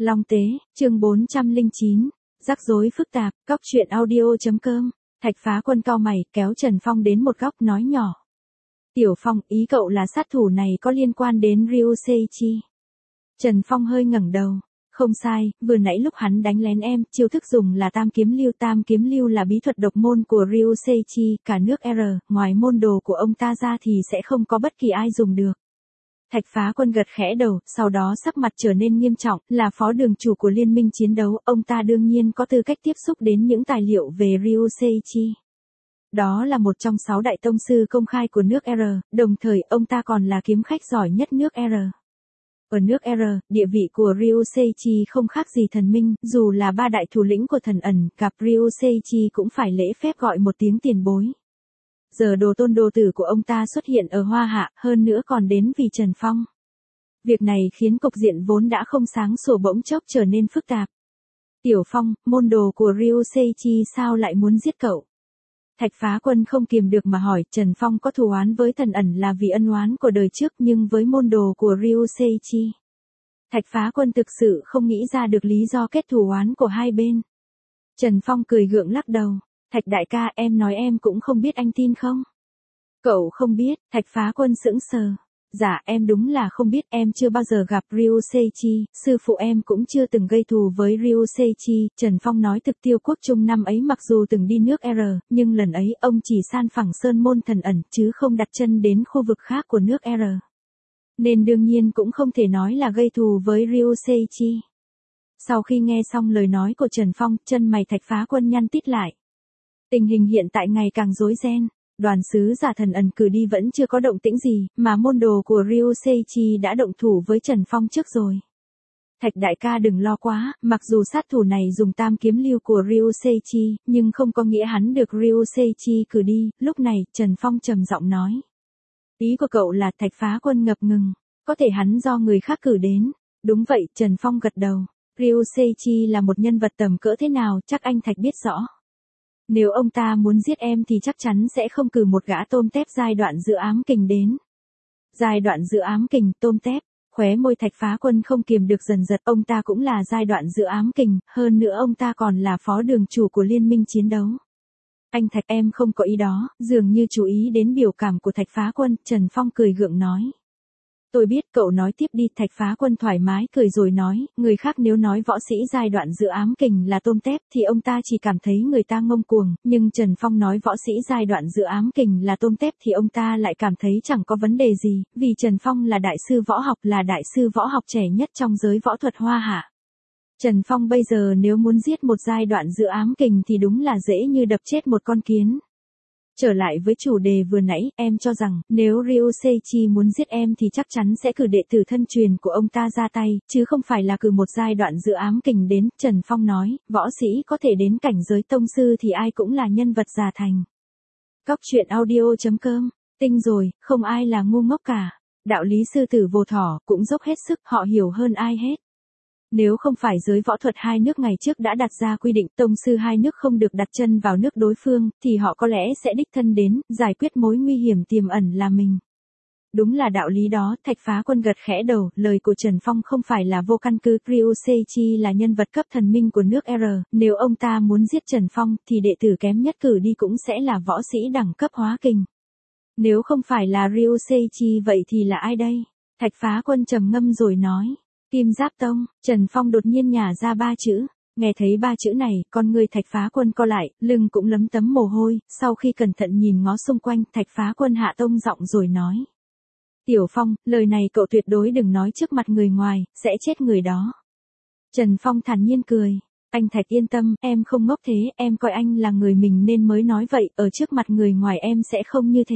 Long Tế, chương 409, rắc rối phức tạp, cóc truyện audio.com, Thạch Phá Quân cau mày, kéo Trần Phong đến một góc nói nhỏ. Tiểu Phong, ý cậu là sát thủ này có liên quan đến Ryuseichi. Trần Phong hơi ngẩng đầu. Không sai, vừa nãy lúc hắn đánh lén em, chiêu thức dùng là tam kiếm lưu là bí thuật độc môn của Ryuseichi, cả nước R, ngoài môn đồ của ông ta ra thì sẽ không có bất kỳ ai dùng được. Thạch Phá Quân gật khẽ đầu, sau đó sắc mặt trở nên nghiêm trọng, là phó đường chủ của liên minh chiến đấu, ông ta đương nhiên có tư cách tiếp xúc đến những tài liệu về Ryuseichi. Đó là một trong 6 đại tông sư công khai của nước R, đồng thời ông ta còn là kiếm khách giỏi nhất nước R. Ở nước R, địa vị của Ryuseichi không khác gì thần minh, dù là 3 đại thủ lĩnh của thần ẩn, gặp Ryuseichi cũng phải lễ phép gọi một tiếng tiền bối. Giờ đồ tôn đồ tử của ông ta xuất hiện ở Hoa Hạ, hơn nữa còn đến vì Trần Phong. Việc này khiến cục diện vốn đã không sáng sủa bỗng chốc trở nên phức tạp. Tiểu Phong, môn đồ của Ryuseichi sao lại muốn giết cậu? Thạch Phá Quân không kiềm được mà hỏi, Trần Phong có thù oán với thần ẩn là vì ân oán của đời trước, nhưng với môn đồ của Ryuseichi. Thạch Phá Quân thực sự không nghĩ ra được lý do kết thù oán của hai bên. Trần Phong cười gượng lắc đầu, Thạch đại ca, em nói em cũng không biết, anh tin không? Cậu không biết? Thạch Phá Quân sững sờ. Dạ, em đúng là không biết, em chưa bao giờ gặp Ryuseichi, sư phụ em cũng chưa từng gây thù với Ryuseichi. Trần Phong nói thực Tiêu Quốc Trung năm ấy mặc dù từng đi nước R, nhưng lần ấy ông chỉ san phẳng sơn môn thần ẩn, chứ không đặt chân đến khu vực khác của nước R. Nên đương nhiên cũng không thể nói là gây thù với Ryuseichi. Sau khi nghe xong lời nói của Trần Phong, chân mày Thạch Phá Quân nhăn tít lại. Tình hình hiện tại ngày càng rối ren. Đoàn sứ giả thần ẩn cử đi vẫn chưa có động tĩnh gì, mà môn đồ của Ryuseichi đã động thủ với Trần Phong trước rồi. Thạch đại ca đừng lo quá, mặc dù sát thủ này dùng tam kiếm lưu của Ryuseichi, nhưng không có nghĩa hắn được Ryuseichi cử đi. Lúc này, Trần Phong trầm giọng nói. Ý của cậu là? Thạch Phá Quân ngập ngừng. Có thể hắn do người khác cử đến. Đúng vậy, Trần Phong gật đầu. Ryuseichi là một nhân vật tầm cỡ thế nào, chắc anh Thạch biết rõ. Nếu ông ta muốn giết em thì chắc chắn sẽ không cử một gã tôm tép giai đoạn giữa ám kình đến. Giai đoạn giữa ám kình, tôm tép, khóe môi Thạch Phá Quân không kiềm được dần giật, ông ta cũng là giai đoạn giữa ám kình, hơn nữa ông ta còn là phó đường chủ của liên minh chiến đấu. Anh Thạch, em không có ý đó, dường như chú ý đến biểu cảm của Thạch Phá Quân, Trần Phong cười gượng nói. Tôi biết, cậu nói tiếp đi. Thạch Phá Quân thoải mái cười rồi nói, người khác nếu nói võ sĩ giai đoạn giữa ám kình là tôm tép thì ông ta chỉ cảm thấy người ta ngông cuồng, nhưng Trần Phong nói võ sĩ giai đoạn giữa ám kình là tôm tép thì ông ta lại cảm thấy chẳng có vấn đề gì, vì Trần Phong là đại sư võ học, là đại sư võ học trẻ nhất trong giới võ thuật Hoa Hạ. Trần Phong bây giờ nếu muốn giết một giai đoạn giữa ám kình thì đúng là dễ như đập chết một con kiến. Trở lại với chủ đề vừa nãy, em cho rằng, nếu Ryuseichi muốn giết em thì chắc chắn sẽ cử đệ tử thân truyền của ông ta ra tay, chứ không phải là cử một giai đoạn giữa ám kình đến. Trần Phong nói, võ sĩ có thể đến cảnh giới tông sư thì ai cũng là nhân vật già thành. Cóc truyện audio.com, tinh rồi, không ai là ngu ngốc cả. Đạo lý sư tử vô thỏ, cũng dốc hết sức, họ hiểu hơn ai hết. Nếu không phải giới võ thuật hai nước ngày trước đã đặt ra quy định tông sư hai nước không được đặt chân vào nước đối phương, thì họ có lẽ sẽ đích thân đến, giải quyết mối nguy hiểm tiềm ẩn là mình. Đúng là đạo lý đó. Thạch Phá Quân gật khẽ đầu, lời của Trần Phong không phải là vô căn cứ. Ryuseichi là nhân vật cấp thần minh của nước R, nếu ông ta muốn giết Trần Phong, thì đệ tử kém nhất cử đi cũng sẽ là võ sĩ đẳng cấp hóa kình. Nếu không phải là Ryuseichi vậy thì là ai đây? Thạch Phá Quân trầm ngâm rồi nói. Kim Giáp Tông. Trần Phong đột nhiên nhả ra 3 chữ. Nghe thấy 3 chữ này, con người Thạch Phá Quân co lại, lưng cũng lấm tấm mồ hôi, sau khi cẩn thận nhìn ngó xung quanh, Thạch Phá Quân hạ tông giọng rồi nói. Tiểu Phong, lời này cậu tuyệt đối đừng nói trước mặt người ngoài, sẽ chết người đó. Trần Phong thản nhiên cười. Anh Thạch yên tâm, em không ngốc thế, em coi anh là người mình nên mới nói vậy, ở trước mặt người ngoài em sẽ không như thế.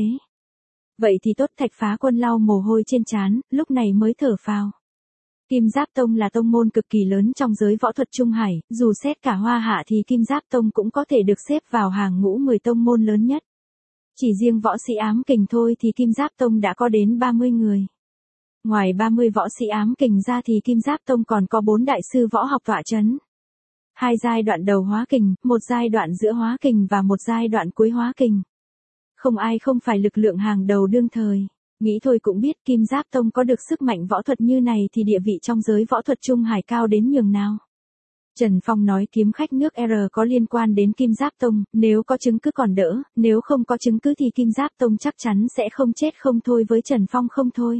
Vậy thì tốt. Thạch Phá Quân lau mồ hôi trên trán, lúc này mới thở phào. Kim Giáp Tông là tông môn cực kỳ lớn trong giới võ thuật Trung Hải, dù xét cả Hoa Hạ thì Kim Giáp Tông cũng có thể được xếp vào hàng ngũ 10 tông môn lớn nhất. Chỉ riêng võ sĩ ám kình thôi thì Kim Giáp Tông đã có đến 30 người. Ngoài 30 võ sĩ ám kình ra thì Kim Giáp Tông còn có 4 đại sư võ học tọa chấn. 2 giai đoạn đầu hóa kình, 1 giai đoạn giữa hóa kình và 1 giai đoạn cuối hóa kình. Không ai không phải lực lượng hàng đầu đương thời. Nghĩ thôi cũng biết Kim Giáp Tông có được sức mạnh võ thuật như này thì địa vị trong giới võ thuật Trung Hải cao đến nhường nào. Trần Phong nói kiếm khách nước R có liên quan đến Kim Giáp Tông, nếu có chứng cứ còn đỡ, nếu không có chứng cứ thì Kim Giáp Tông chắc chắn sẽ không chết không thôi với Trần Phong không thôi.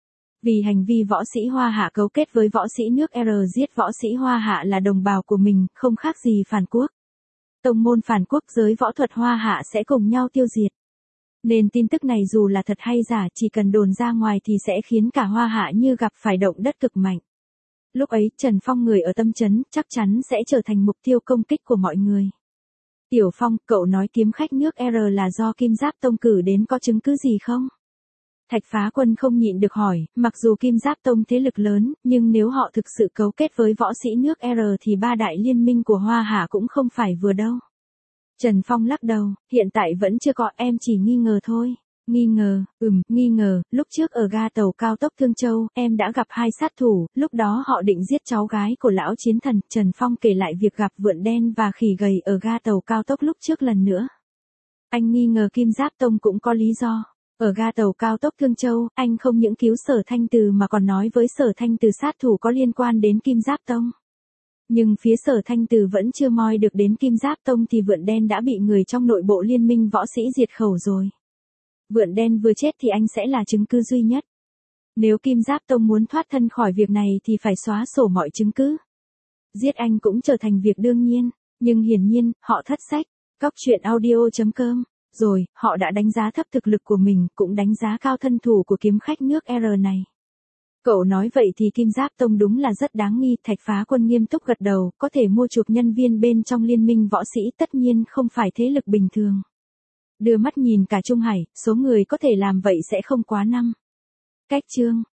Vì hành vi võ sĩ Hoa Hạ cấu kết với võ sĩ nước R giết võ sĩ Hoa Hạ là đồng bào của mình, không khác gì phản quốc. Tông môn phản quốc giới võ thuật Hoa Hạ sẽ cùng nhau tiêu diệt. Nên tin tức này dù là thật hay giả chỉ cần đồn ra ngoài thì sẽ khiến cả Hoa Hạ như gặp phải động đất cực mạnh. Lúc ấy Trần Phong người ở tâm trấn chắc chắn sẽ trở thành mục tiêu công kích của mọi người. Tiểu Phong, cậu nói kiếm khách nước R là do Kim Giáp Tông cử đến có chứng cứ gì không? Thạch Phá Quân không nhịn được hỏi, mặc dù Kim Giáp Tông thế lực lớn, nhưng nếu họ thực sự cấu kết với võ sĩ nước R thì ba đại liên minh của Hoa Hạ cũng không phải vừa đâu. Trần Phong lắc đầu, hiện tại vẫn chưa có, em chỉ nghi ngờ thôi. Nghi ngờ, nghi ngờ, lúc trước ở ga tàu cao tốc Thương Châu, em đã gặp hai sát thủ, lúc đó họ định giết cháu gái của lão chiến thần. Trần Phong kể lại việc gặp Vượn Đen và Khỉ Gầy ở ga tàu cao tốc lúc trước lần nữa. Anh nghi ngờ Kim Giáp Tông cũng có lý do. Ở ga tàu cao tốc Thương Châu, anh không những cứu Sở Thanh Từ mà còn nói với Sở Thanh Từ sát thủ có liên quan đến Kim Giáp Tông. Nhưng phía Sở Thanh Từ vẫn chưa moi được đến Kim Giáp Tông thì Vượn Đen đã bị người trong nội bộ liên minh võ sĩ diệt khẩu rồi. Vượn Đen vừa chết thì anh sẽ là chứng cứ duy nhất. Nếu Kim Giáp Tông muốn thoát thân khỏi việc này thì phải xóa sổ mọi chứng cứ. Giết anh cũng trở thành việc đương nhiên, nhưng hiển nhiên, họ thất sách. Cóc truyện audio.com. Rồi, họ đã đánh giá thấp thực lực của mình, cũng đánh giá cao thân thủ của kiếm khách nước R này. Cậu nói vậy thì Kim Giáp Tông đúng là rất đáng nghi. Thạch Phá Quân nghiêm túc gật đầu, có thể mua chuộc nhân viên bên trong liên minh võ sĩ tất nhiên không phải thế lực bình thường. Đưa mắt nhìn cả Trung Hải, số người có thể làm vậy sẽ không quá 5. Cách chương